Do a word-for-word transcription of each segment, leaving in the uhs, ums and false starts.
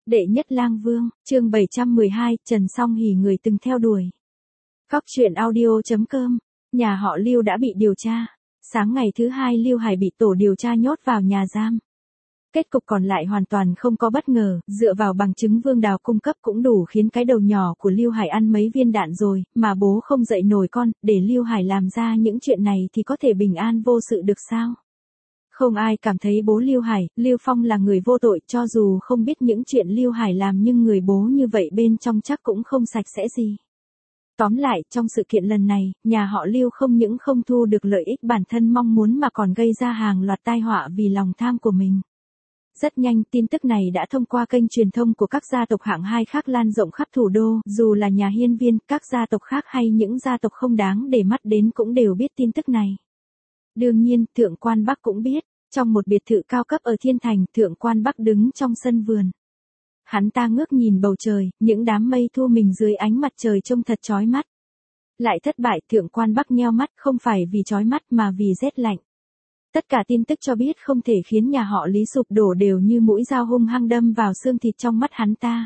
Đệ nhất lang vương, chương bảy trăm mười hai, Trần Song Hỉ người từng theo đuổi. Góc truyện audio chấm com, nhà họ Lưu đã bị điều tra. Sáng ngày thứ hai Lưu Hải bị tổ điều tra nhốt vào nhà giam. Kết cục còn lại hoàn toàn không có bất ngờ, dựa vào bằng chứng Vương Đào cung cấp cũng đủ khiến cái đầu nhỏ của Lưu Hải ăn mấy viên đạn rồi, mà bố không dậy nổi con, để Lưu Hải làm ra những chuyện này thì có thể bình an vô sự được sao? Không ai cảm thấy bố Lưu Hải, Lưu Phong là người vô tội, cho dù không biết những chuyện Lưu Hải làm nhưng người bố như vậy bên trong chắc cũng không sạch sẽ gì. Tóm lại, trong sự kiện lần này, nhà họ Lưu không những không thu được lợi ích bản thân mong muốn mà còn gây ra hàng loạt tai họa vì lòng tham của mình. Rất nhanh, tin tức này đã thông qua kênh truyền thông của các gia tộc hạng hai khác lan rộng khắp thủ đô, dù là nhà hiên viên, các gia tộc khác hay những gia tộc không đáng để mắt đến cũng đều biết tin tức này. Đương nhiên, Thượng Quan Bắc cũng biết, trong một biệt thự cao cấp ở Thiên Thành, Thượng Quan Bắc đứng trong sân vườn. Hắn ta ngước nhìn bầu trời, những đám mây thu mình dưới ánh mặt trời trông thật chói mắt. Lại thất bại, Thượng Quan Bắc nheo mắt không phải vì chói mắt mà vì rét lạnh. Tất cả tin tức cho biết không thể khiến nhà họ Lý sụp đổ đều như mũi dao hung hăng đâm vào xương thịt trong mắt hắn ta.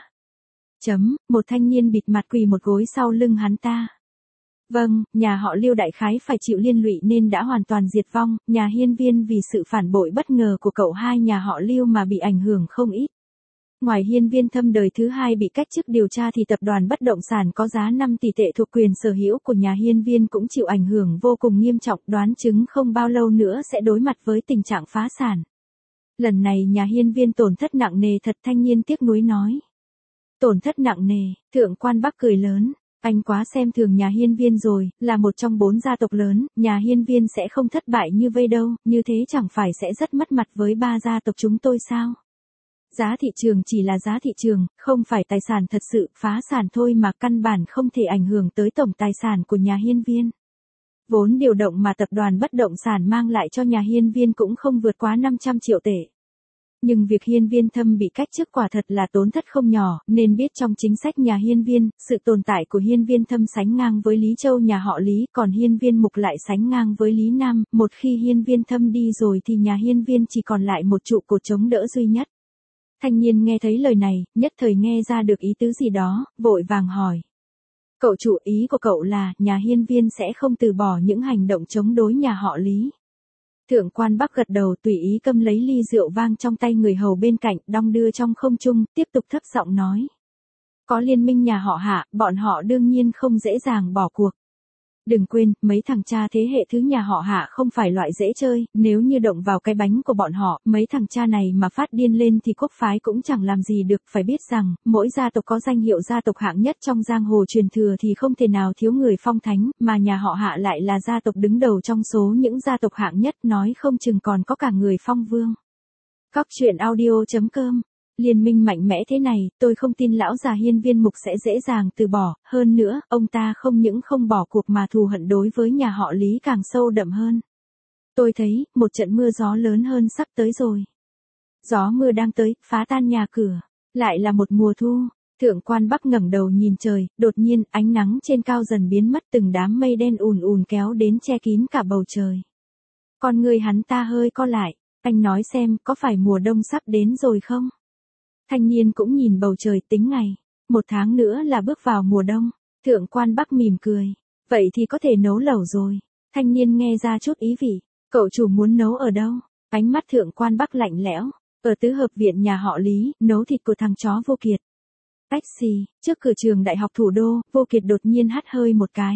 Chấm, một thanh niên bịt mặt quỳ một gối sau lưng hắn ta. Vâng, nhà họ Lưu đại khái phải chịu liên lụy nên đã hoàn toàn diệt vong, nhà hiên viên vì sự phản bội bất ngờ của cậu hai nhà họ Lưu mà bị ảnh hưởng không ít. Ngoài hiên viên thâm đời thứ hai bị cách chức điều tra thì tập đoàn bất động sản có giá năm tỷ tệ thuộc quyền sở hữu của nhà hiên viên cũng chịu ảnh hưởng vô cùng nghiêm trọng, đoán chừng không bao lâu nữa sẽ đối mặt với tình trạng phá sản. Lần này nhà hiên viên tổn thất nặng nề thật, thanh niên tiếc nuối nói. Tổn thất nặng nề, Thượng Quan Bắc cười lớn. Anh quá xem thường nhà hiên viên rồi, là một trong bốn gia tộc lớn, nhà hiên viên sẽ không thất bại như vây đâu, như thế chẳng phải sẽ rất mất mặt với ba gia tộc chúng tôi sao? Giá thị trường chỉ là giá thị trường, không phải tài sản thật sự, phá sản thôi mà căn bản không thể ảnh hưởng tới tổng tài sản của nhà hiên viên. Vốn điều động mà tập đoàn bất động sản mang lại cho nhà hiên viên cũng không vượt quá năm trăm triệu tệ. Nhưng việc hiên viên thâm bị cách chức quả thật là tổn thất không nhỏ, nên biết trong chính sách nhà hiên viên, sự tồn tại của hiên viên thâm sánh ngang với Lý Châu nhà họ Lý, còn hiên viên mục lại sánh ngang với Lý Nam, một khi hiên viên thâm đi rồi thì nhà hiên viên chỉ còn lại một trụ cột chống đỡ duy nhất. Thanh niên nghe thấy lời này, nhất thời nghe ra được ý tứ gì đó, vội vàng hỏi. Cậu chủ, ý của cậu là, nhà hiên viên sẽ không từ bỏ những hành động chống đối nhà họ Lý. Thượng Quan Bắc gật đầu, tùy ý cầm lấy ly rượu vang trong tay người hầu bên cạnh, đong đưa trong không trung, tiếp tục thấp giọng nói. Có liên minh nhà họ Hạ, bọn họ đương nhiên không dễ dàng bỏ cuộc. Đừng quên, mấy thằng cha thế hệ thứ nhà họ Hạ không phải loại dễ chơi, nếu như động vào cái bánh của bọn họ, mấy thằng cha này mà phát điên lên thì quốc phái cũng chẳng làm gì được, phải biết rằng, mỗi gia tộc có danh hiệu gia tộc hạng nhất trong giang hồ truyền thừa thì không thể nào thiếu người phong thánh, mà nhà họ Hạ lại là gia tộc đứng đầu trong số những gia tộc hạng nhất, nói không chừng còn có cả người phong vương. Góc truyện audio chấm com. Liên minh mạnh mẽ thế này, tôi không tin lão già hiên viên mục sẽ dễ dàng từ bỏ, hơn nữa, ông ta không những không bỏ cuộc mà thù hận đối với nhà họ Lý càng sâu đậm hơn. Tôi thấy, một trận mưa gió lớn hơn sắp tới rồi. Gió mưa đang tới, phá tan nhà cửa, lại là một mùa thu. Thượng Quan Bắc ngẩng đầu nhìn trời, đột nhiên, ánh nắng trên cao dần biến mất, từng đám mây đen ùn ùn kéo đến che kín cả bầu trời. Con người hắn ta hơi co lại, anh nói xem, có phải mùa đông sắp đến rồi không? Thanh niên cũng nhìn bầu trời, tính ngày, một tháng nữa là bước vào mùa đông. Thượng Quan Bắc mỉm cười, vậy thì có thể nấu lẩu rồi. Thanh niên nghe ra chút ý vị, cậu chủ muốn nấu ở đâu? Ánh mắt Thượng Quan Bắc lạnh lẽo, ở tứ hợp viện nhà họ Lý, nấu thịt của thằng chó Vô Kiệt. Taxi, trước cửa trường đại học thủ đô, Vô Kiệt đột nhiên hắt hơi một cái.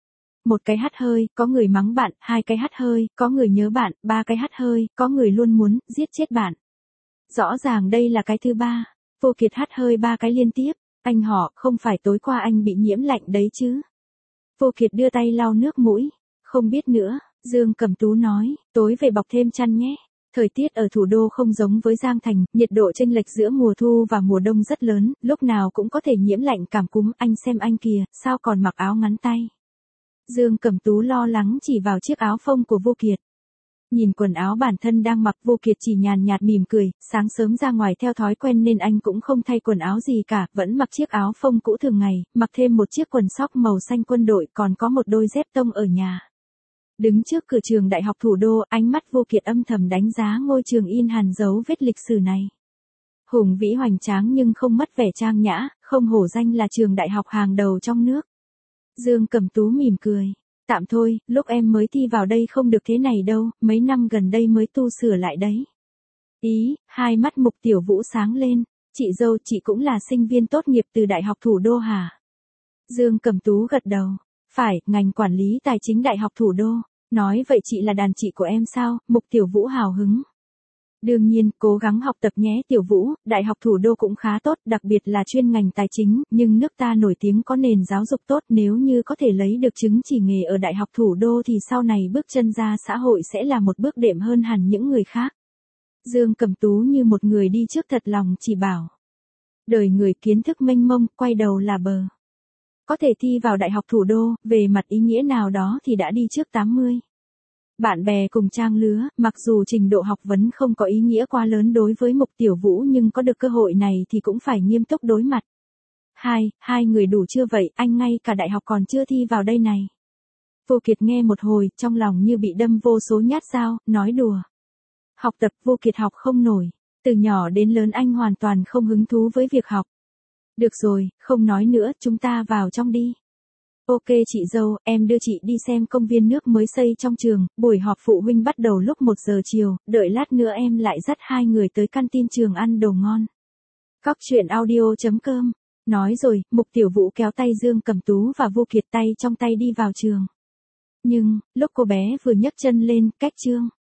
Một cái hắt hơi, có người mắng bạn, hai cái hắt hơi, có người nhớ bạn, ba cái hắt hơi, có người luôn muốn giết chết bạn. Rõ ràng đây là cái thứ ba. Vô Kiệt hắt hơi ba cái liên tiếp. Anh họ, không phải tối qua anh bị nhiễm lạnh đấy chứ? Vô Kiệt đưa tay lau nước mũi. Không biết nữa, Dương Cẩm Tú nói, tối về bọc thêm chăn nhé. Thời tiết ở thủ đô không giống với Giang Thành, nhiệt độ chênh lệch giữa mùa thu và mùa đông rất lớn, lúc nào cũng có thể nhiễm lạnh cảm cúm, anh xem anh kìa, sao còn mặc áo ngắn tay. Dương Cẩm Tú lo lắng chỉ vào chiếc áo phông của Vô Kiệt. Nhìn quần áo bản thân đang mặc, Vô Kiệt chỉ nhàn nhạt mỉm cười, sáng sớm ra ngoài theo thói quen nên anh cũng không thay quần áo gì cả, vẫn mặc chiếc áo phông cũ thường ngày, mặc thêm một chiếc quần sóc màu xanh quân đội, còn có một đôi dép tông ở nhà. Đứng trước cửa trường đại học thủ đô, ánh mắt Vô Kiệt âm thầm đánh giá ngôi trường in hằn dấu vết lịch sử này. Hùng vĩ hoành tráng nhưng không mất vẻ trang nhã, không hổ danh là trường đại học hàng đầu trong nước. Dương Cẩm Tú mỉm cười. Tạm thôi, lúc em mới thi vào đây không được thế này đâu, mấy năm gần đây mới tu sửa lại đấy. Ý, hai mắt Mục Tiểu Vũ sáng lên. Chị dâu, chị cũng là sinh viên tốt nghiệp từ Đại học Thủ đô hả? Dương Cẩm Tú gật đầu. Phải, ngành quản lý tài chính Đại học Thủ đô. Nói vậy chị là đàn chị của em sao? Mục Tiểu Vũ hào hứng. Đương nhiên, cố gắng học tập nhé Tiểu Vũ, Đại học Thủ đô cũng khá tốt, đặc biệt là chuyên ngành tài chính, nhưng nước ta nổi tiếng có nền giáo dục tốt, nếu như có thể lấy được chứng chỉ nghề ở Đại học Thủ đô thì sau này bước chân ra xã hội sẽ là một bước đệm hơn hẳn những người khác. Dương Cẩm Tú như một người đi trước thật lòng chỉ bảo. Đời người kiến thức mênh mông, quay đầu là bờ. Có thể thi vào Đại học Thủ đô, về mặt ý nghĩa nào đó thì đã đi trước tám mươi. Bạn bè cùng trang lứa, mặc dù trình độ học vấn không có ý nghĩa quá lớn đối với Mục Tiểu Vũ nhưng có được cơ hội này thì cũng phải nghiêm túc đối mặt. Hai, hai người đủ chưa vậy, anh ngay cả đại học còn chưa thi vào đây này. Vô Kiệt nghe một hồi, trong lòng như bị đâm vô số nhát dao, nói đùa. Học tập Vô Kiệt học không nổi, từ nhỏ đến lớn anh hoàn toàn không hứng thú với việc học. Được rồi, không nói nữa, chúng ta vào trong đi. Ok chị dâu, em đưa chị đi xem công viên nước mới xây trong trường, buổi họp phụ huynh bắt đầu lúc một giờ chiều, đợi lát nữa em lại dắt hai người tới canteen trường ăn đồ ngon. Cóc truyện audio chấm com. Nói rồi, Mục Tiểu Vũ kéo tay Dương Cẩm Tú và Vô Kiệt tay trong tay đi vào trường. Nhưng, lúc cô bé vừa nhấc chân lên, cách chương